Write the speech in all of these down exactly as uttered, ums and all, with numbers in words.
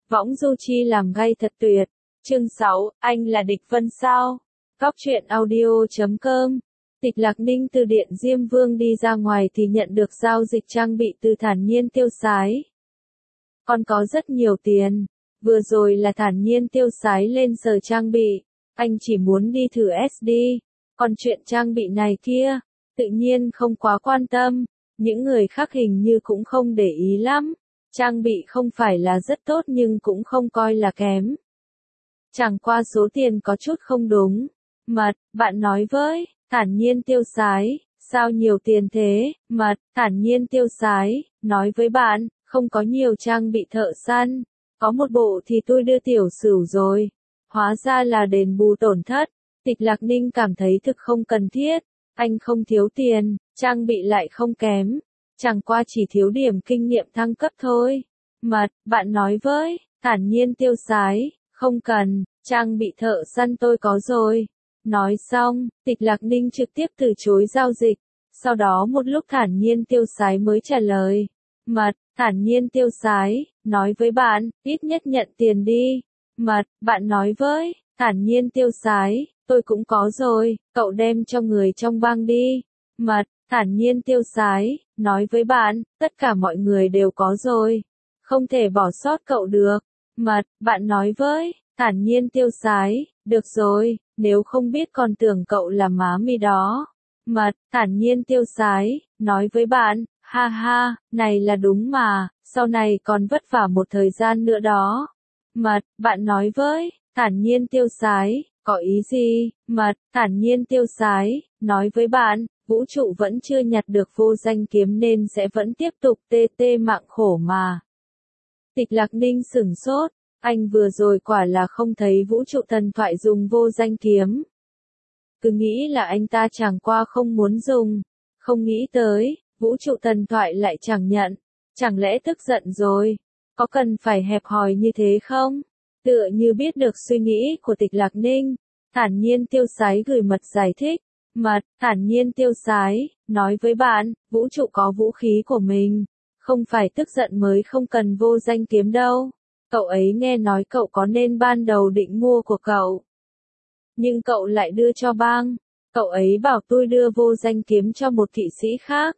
Võng du chi làm gay thật tuyệt. Chương sáu, anh là địch vân sao? Góc truyện audio chấm com. Tịch Lạc Ninh từ điện Diêm Vương đi ra ngoài thì nhận được giao dịch trang bị từ Thản Nhiên tiêu sái. Con có rất nhiều tiền. Vừa rồi là Thản Nhiên tiêu sái lên sờ trang bị. Anh chỉ muốn đi thử ét đê. Còn chuyện trang bị này kia, tự nhiên không quá quan tâm. Những người khác hình như cũng không để ý lắm. Trang bị không phải là rất tốt nhưng cũng không coi là kém. Chẳng qua số tiền có chút không đúng. Mật, bạn nói với, Thản Nhiên tiêu sái, sao nhiều tiền thế? Mật, Thản Nhiên tiêu sái, nói với bạn, không có nhiều trang bị thợ săn. Có một bộ thì tôi đưa tiểu sửu rồi. Hóa ra là đền bù tổn thất. Tịch Lạc Ninh cảm thấy thực không cần thiết. Anh không thiếu tiền, trang bị lại không kém. Chẳng qua chỉ thiếu điểm kinh nghiệm thăng cấp thôi. Mật, bạn nói với, Thản Nhiên tiêu sái, không cần, trang bị thợ săn tôi có rồi. Nói xong, Tịch Lạc Ninh trực tiếp từ chối giao dịch. Sau đó một lúc Thản Nhiên tiêu sái mới trả lời. Mật, Thản Nhiên tiêu sái, nói với bạn, ít nhất nhận tiền đi. Mật, bạn nói với, Thản Nhiên tiêu sái, tôi cũng có rồi, cậu đem cho người trong bang đi. Mật, Thản Nhiên tiêu sái, nói với bạn, tất cả mọi người đều có rồi. Không thể bỏ sót cậu được. Mật, bạn nói với, Thản Nhiên tiêu sái, được rồi, nếu không biết còn tưởng cậu là má mi đó. Mật, Thản Nhiên tiêu sái, nói với bạn, ha ha, này là đúng mà, sau này còn vất vả một thời gian nữa đó. Mật, bạn nói với, Thản Nhiên tiêu sái, có ý gì? Mật, Thản Nhiên tiêu sái, nói với bạn, vũ trụ vẫn chưa nhặt được vô danh kiếm nên sẽ vẫn tiếp tục tê tê mạng khổ mà. Tịch Lạc Ninh sửng sốt, anh vừa rồi quả là không thấy vũ trụ thần thoại dùng vô danh kiếm. Cứ nghĩ là anh ta chẳng qua không muốn dùng, không nghĩ tới, vũ trụ thần thoại lại chẳng nhận, chẳng lẽ tức giận rồi, có cần phải hẹp hòi như thế không? Tựa như biết được suy nghĩ của Tịch Lạc Ninh, Thản Nhiên tiêu sái gửi mật giải thích. Mật, Thản Nhiên tiêu sái, nói với bạn, vũ trụ có vũ khí của mình, không phải tức giận mới không cần vô danh kiếm đâu. Cậu ấy nghe nói cậu có nên ban đầu định mua của cậu. Nhưng cậu lại đưa cho bang, cậu ấy bảo tôi đưa vô danh kiếm cho một kỵ sĩ khác.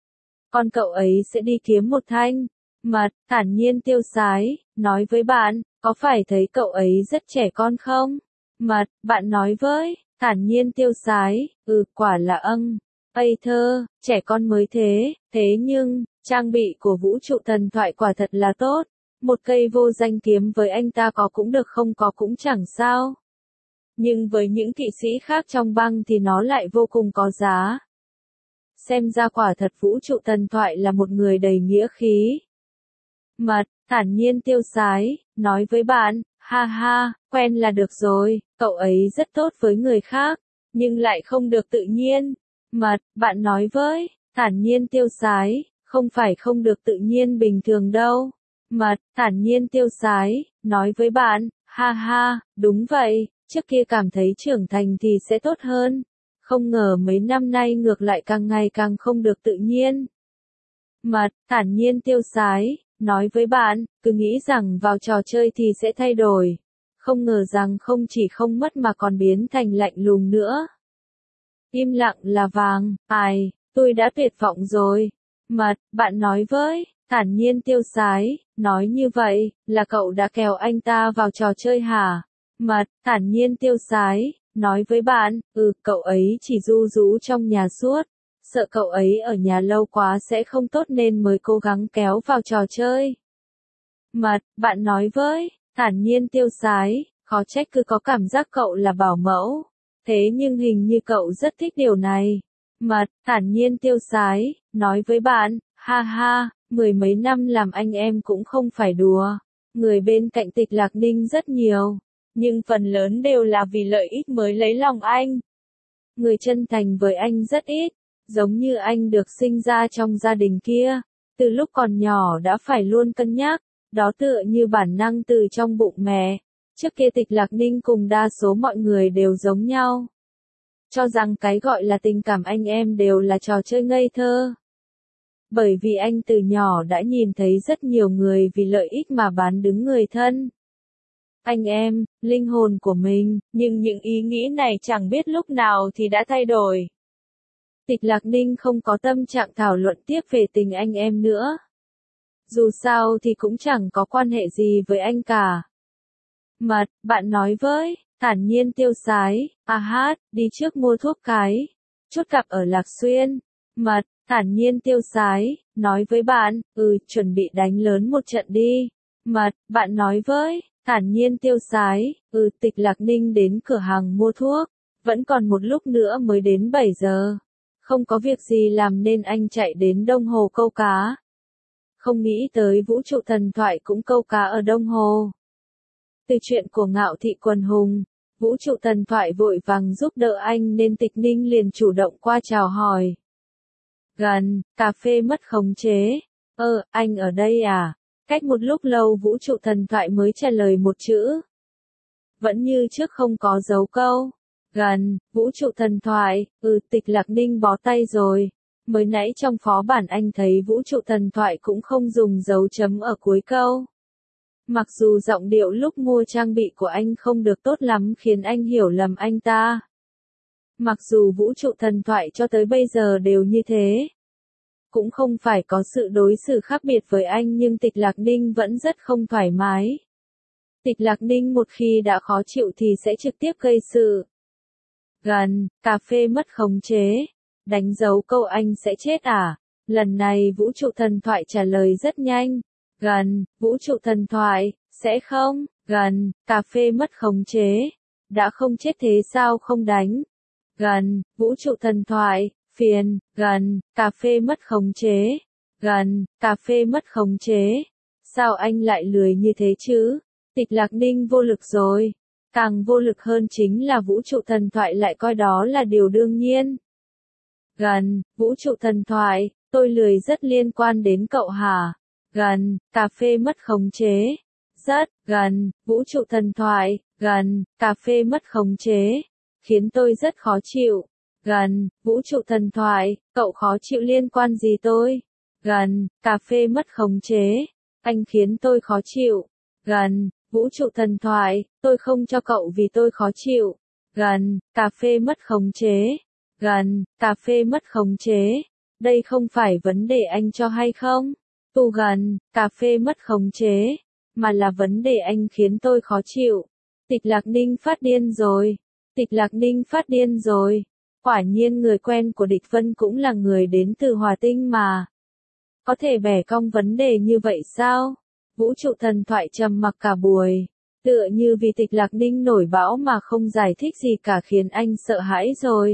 Còn cậu ấy sẽ đi kiếm một thanh. Mật, Thản Nhiên tiêu sái, nói với bạn, có phải thấy cậu ấy rất trẻ con không? Mật, bạn nói với, Thản Nhiên tiêu sái, ừ, quả là âng, ây thơ, trẻ con mới thế, thế nhưng, trang bị của vũ trụ thần thoại quả thật là tốt. Một cây vô danh kiếm với anh ta có cũng được không có cũng chẳng sao. Nhưng với những kỵ sĩ khác trong bang thì nó lại vô cùng có giá. Xem ra quả thật vũ trụ thần thoại là một người đầy nghĩa khí. Mật, Thản Nhiên tiêu sái, nói với bạn, ha ha, quen là được rồi, cậu ấy rất tốt với người khác, nhưng lại không được tự nhiên. Mật, bạn nói với, Thản Nhiên tiêu sái, không phải không được tự nhiên bình thường đâu. Mật, Thản Nhiên tiêu sái, nói với bạn, ha ha, đúng vậy, trước kia cảm thấy trưởng thành thì sẽ tốt hơn. Không ngờ mấy năm nay ngược lại càng ngày càng không được tự nhiên. Mật, Thản Nhiên tiêu sái, nói với bạn, cứ nghĩ rằng vào trò chơi thì sẽ thay đổi. Không ngờ rằng không chỉ không mất mà còn biến thành lạnh lùng nữa. Im lặng là vàng, ai, tôi đã tuyệt vọng rồi. Mật, bạn nói với, Thản Nhiên tiêu sái, nói như vậy, là cậu đã kéo anh ta vào trò chơi hả? Mật, Thản Nhiên tiêu sái, nói với bạn, ừ, cậu ấy chỉ ru rú trong nhà suốt. Sợ cậu ấy ở nhà lâu quá sẽ không tốt nên mới cố gắng kéo vào trò chơi. Mật, bạn nói với, Thản Nhiên tiêu sái, khó trách cứ có cảm giác cậu là bảo mẫu. Thế nhưng hình như cậu rất thích điều này. Mật, Thản Nhiên tiêu sái, nói với bạn, ha ha, mười mấy năm làm anh em cũng không phải đùa. Người bên cạnh Tịch Lạc Ninh rất nhiều, nhưng phần lớn đều là vì lợi ích mới lấy lòng anh. Người chân thành với anh rất ít. Giống như anh được sinh ra trong gia đình kia, từ lúc còn nhỏ đã phải luôn cân nhắc, đó tựa như bản năng từ trong bụng mẹ. Trước kia Tịch Lạc Ninh cùng đa số mọi người đều giống nhau. Cho rằng cái gọi là tình cảm anh em đều là trò chơi ngây thơ. Bởi vì anh từ nhỏ đã nhìn thấy rất nhiều người vì lợi ích mà bán đứng người thân. Anh em, linh hồn của mình, nhưng những ý nghĩ này chẳng biết lúc nào thì đã thay đổi. Tịch Lạc Ninh không có tâm trạng thảo luận tiếp về tình anh em nữa. Dù sao thì cũng chẳng có quan hệ gì với anh cả. Mật, bạn nói với, thản nhiên tiêu sái, à hát, đi trước mua thuốc cái. Chốt cặp ở Lạc Xuyên. Mật, thản nhiên tiêu sái, nói với bạn, ừ, chuẩn bị đánh lớn một trận đi. Mật, bạn nói với, thản nhiên tiêu sái, ừ, Tịch Lạc Ninh đến cửa hàng mua thuốc. Vẫn còn một lúc nữa mới đến bảy giờ. Không có việc gì làm nên anh chạy đến Đông Hồ câu cá. Không nghĩ tới vũ trụ thần thoại cũng câu cá ở Đông Hồ. Từ chuyện của Ngạo Thị Quần Hùng, vũ trụ thần thoại vội vàng giúp đỡ anh nên Tịch Ninh liền chủ động qua chào hỏi. Gần, cà phê mất khống chế. Ơ, anh ở đây à? Cách một lúc lâu vũ trụ thần thoại mới trả lời một chữ. Vẫn như trước không có dấu câu. Gần, vũ trụ thần thoại, ừ, Tịch Lạc Ninh bó tay rồi. Mới nãy trong phó bản anh thấy vũ trụ thần thoại cũng không dùng dấu chấm ở cuối câu. Mặc dù giọng điệu lúc mua trang bị của anh không được tốt lắm khiến anh hiểu lầm anh ta. Mặc dù vũ trụ thần thoại cho tới bây giờ đều như thế. Cũng không phải có sự đối xử khác biệt với anh nhưng Tịch Lạc Ninh vẫn rất không thoải mái. Tịch Lạc Ninh một khi đã khó chịu thì sẽ trực tiếp gây sự. Gần, cà phê mất khống chế. Đánh dấu câu anh sẽ chết à? Lần này vũ trụ thần thoại trả lời rất nhanh. Gần, vũ trụ thần thoại, sẽ không? Gần, cà phê mất khống chế. Đã không chết thế sao không đánh? Gần, vũ trụ thần thoại, phiền. Gần, cà phê mất khống chế. Gần, cà phê mất khống chế. Sao anh lại lười như thế chứ? Tịch Lạc Ninh vô lực rồi. Càng vô lực hơn chính là vũ trụ thần thoại lại coi đó là điều đương nhiên. Gần, vũ trụ thần thoại, tôi lười rất liên quan đến cậu hả? Gần, cà phê mất khống chế. Rất, gần, vũ trụ thần thoại, gần, cà phê mất khống chế. Khiến tôi rất khó chịu. Gần, vũ trụ thần thoại, cậu khó chịu liên quan gì tôi? Gần, cà phê mất khống chế. Anh khiến tôi khó chịu. Gần, vũ trụ thần thoại, tôi không cho cậu vì tôi khó chịu. Gần, cà phê mất khống chế. Gần, cà phê mất khống chế. Đây không phải vấn đề anh cho hay không? Tu gần, cà phê mất khống chế. Mà là vấn đề anh khiến tôi khó chịu. Tịch Lạc Ninh phát điên rồi. Tịch Lạc Ninh phát điên rồi. Quả nhiên người quen của Địch Vân cũng là người đến từ Hòa Tinh mà. Có thể bẻ cong vấn đề như vậy sao? Vũ trụ thần thoại trầm mặc cả buổi. Tựa như vì Tịch Lạc Ninh nổi bão mà không giải thích gì cả khiến anh sợ hãi rồi.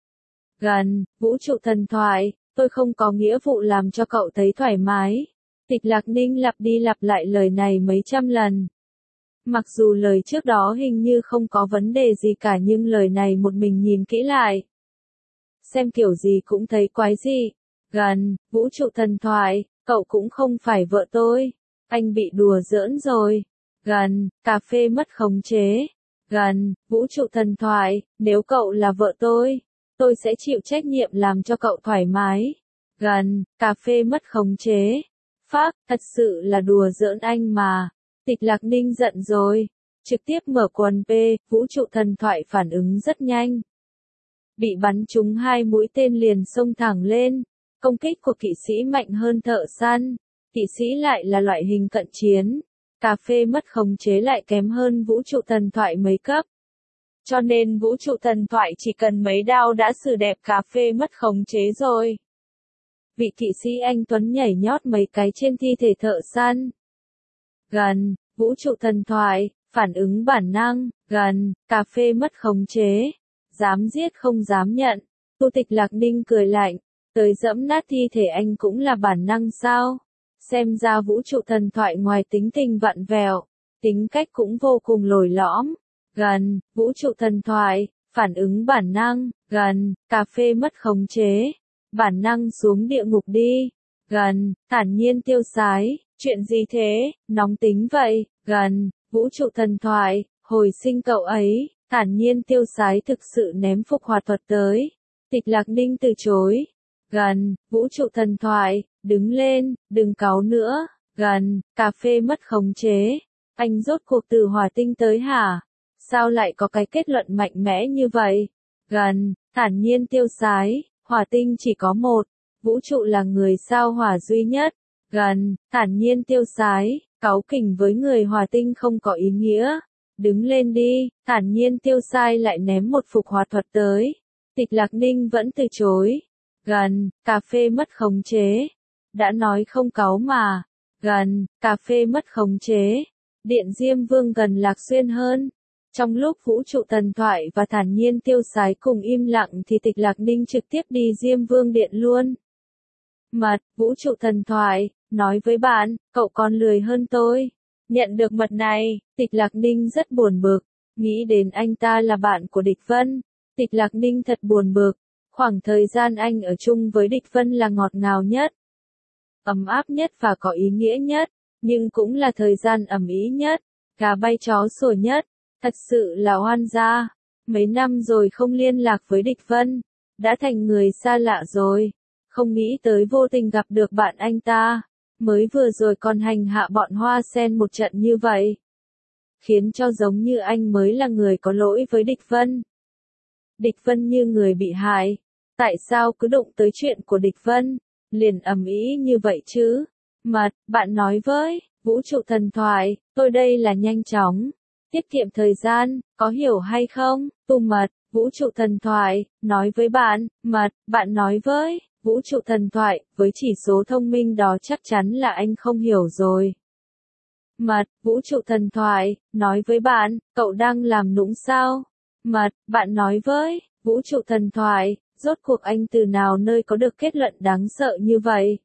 Gần, vũ trụ thần thoại, tôi không có nghĩa vụ làm cho cậu thấy thoải mái. Tịch Lạc Ninh lặp đi lặp lại lời này mấy trăm lần. Mặc dù lời trước đó hình như không có vấn đề gì cả nhưng lời này một mình nhìn kỹ lại. Xem kiểu gì cũng thấy quái dị. Gần, vũ trụ thần thoại, cậu cũng không phải vợ tôi. Anh bị đùa giỡn rồi. Gần, cà phê mất khống chế. Gần, vũ trụ thần thoại, nếu cậu là vợ tôi, tôi sẽ chịu trách nhiệm làm cho cậu thoải mái. Gần, cà phê mất khống chế. Phác, thật sự là đùa giỡn anh mà. Tịch Lạc Ninh giận rồi. Trực tiếp mở quần P, vũ trụ thần thoại phản ứng rất nhanh. Bị bắn trúng hai mũi tên liền xông thẳng lên. Công kích của kỵ sĩ mạnh hơn thợ săn. Kỵ sĩ lại là loại hình cận chiến. Cà phê mất khống chế lại kém hơn vũ trụ thần thoại mấy cấp. Cho nên vũ trụ thần thoại chỉ cần mấy đao đã xử đẹp cà phê mất khống chế rồi. Vị kỵ sĩ anh Tuấn nhảy nhót mấy cái trên thi thể thợ săn. Gần, vũ trụ thần thoại, phản ứng bản năng. Gần, cà phê mất khống chế. Dám giết không dám nhận. Tu Tịch Lạc Ninh cười lạnh. Tới dẫm nát thi thể anh cũng là bản năng sao? Xem ra vũ trụ thần thoại ngoài tính tình vặn vẹo, tính cách cũng vô cùng lồi lõm. Gần, vũ trụ thần thoại, phản ứng bản năng. Gần, cà phê mất khống chế. Bản năng xuống địa ngục đi. Gần, thản nhiên tiêu sái. Chuyện gì thế, nóng tính vậy? Gần, vũ trụ thần thoại, hồi sinh cậu ấy. Thản nhiên tiêu sái thực sự ném phục hoạt thuật tới. Tịch Lạc Ninh từ chối. Gần, vũ trụ thần thoại, đứng lên, đừng cáu nữa, gần, cà phê mất khống chế. Anh rốt cuộc từ hỏa tinh tới hả? Sao lại có cái kết luận mạnh mẽ như vậy? Gần, thản nhiên tiêu sái, hỏa tinh chỉ có một, vũ trụ là người sao hỏa duy nhất. Gần, thản nhiên tiêu sái, cáu kỉnh với người hỏa tinh không có ý nghĩa. Đứng lên đi, thản nhiên tiêu sai lại ném một phục hỏa thuật tới. Tịch Lạc Ninh vẫn từ chối. Gần, cà phê mất khống chế. Đã nói không cáu mà. Gần, cà phê mất khống chế. Điện Diêm Vương gần Lạc Xuyên hơn. Trong lúc vũ trụ thần thoại và thản nhiên tiêu sái cùng im lặng thì Tịch Lạc Ninh trực tiếp đi Diêm Vương điện luôn. Mật, vũ trụ thần thoại, nói với bạn, cậu còn lười hơn tôi. Nhận được mật này, Tịch Lạc Ninh rất buồn bực, nghĩ đến anh ta là bạn của Địch Vân. Tịch Lạc Ninh thật buồn bực, khoảng thời gian anh ở chung với Địch Vân là ngọt ngào nhất, ấm áp nhất và có ý nghĩa nhất, nhưng cũng là thời gian ầm ĩ nhất, gà bay chó sủa nhất, thật sự là oan gia. Mấy năm rồi không liên lạc với Địch Vân, đã thành người xa lạ rồi, không nghĩ tới vô tình gặp được bạn anh ta. Mới vừa rồi còn hành hạ bọn Hoa Sen một trận như vậy, khiến cho giống như anh mới là người có lỗi với Địch Vân. Địch Vân như người bị hại, tại sao cứ đụng tới chuyện của Địch Vân, liền ầm ĩ như vậy chứ? Mật, bạn nói với, vũ trụ thần thoại, tôi đây là nhanh chóng, tiết kiệm thời gian, có hiểu hay không? Tu Mật, vũ trụ thần thoại, nói với bạn, Mật, bạn nói với. Vũ trụ thần thoại, với chỉ số thông minh đó chắc chắn là anh không hiểu rồi. Mật, vũ trụ thần thoại, nói với bạn, cậu đang làm nũng sao? Mật, bạn nói với, vũ trụ thần thoại, rốt cuộc anh từ nào nơi có được kết luận đáng sợ như vậy?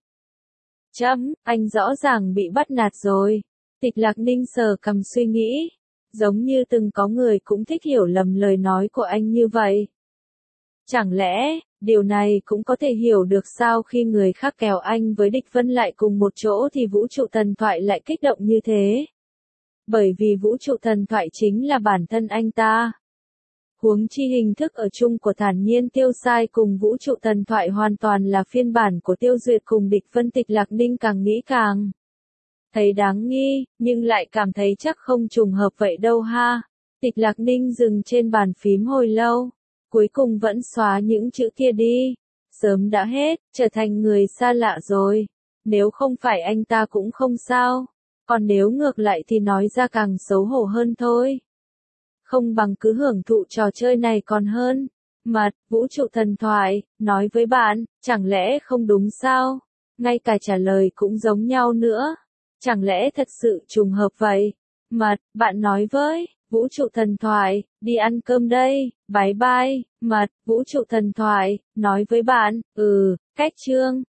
Chấm, anh rõ ràng bị bắt nạt rồi. Tịch Lạc Ninh sờ cằm suy nghĩ, giống như từng có người cũng thích hiểu lầm lời nói của anh như vậy. Chẳng lẽ, điều này cũng có thể hiểu được sao khi người khác kèo anh với Địch Vân lại cùng một chỗ thì vũ trụ thần thoại lại kích động như thế? Bởi vì vũ trụ thần thoại chính là bản thân anh ta. Huống chi hình thức ở chung của thản nhiên tiêu sai cùng vũ trụ thần thoại hoàn toàn là phiên bản của Tiêu Duyệt cùng Địch Vân. Tịch Lạc Ninh càng nghĩ càng thấy đáng nghi, nhưng lại cảm thấy chắc không trùng hợp vậy đâu ha. Tịch Lạc Ninh dừng trên bàn phím hồi lâu. Cuối cùng vẫn xóa những chữ kia đi. Sớm đã hết, trở thành người xa lạ rồi. Nếu không phải anh ta cũng không sao. Còn nếu ngược lại thì nói ra càng xấu hổ hơn thôi. Không bằng cứ hưởng thụ trò chơi này còn hơn. Mật, vũ trụ thần thoại, nói với bạn, chẳng lẽ không đúng sao? Ngay cả trả lời cũng giống nhau nữa. Chẳng lẽ thật sự trùng hợp vậy? Mật, bạn nói với, vũ trụ thần thoại, đi ăn cơm đây, bye bye. Mật, vũ trụ thần thoại, nói với bạn, ừ, cách chương.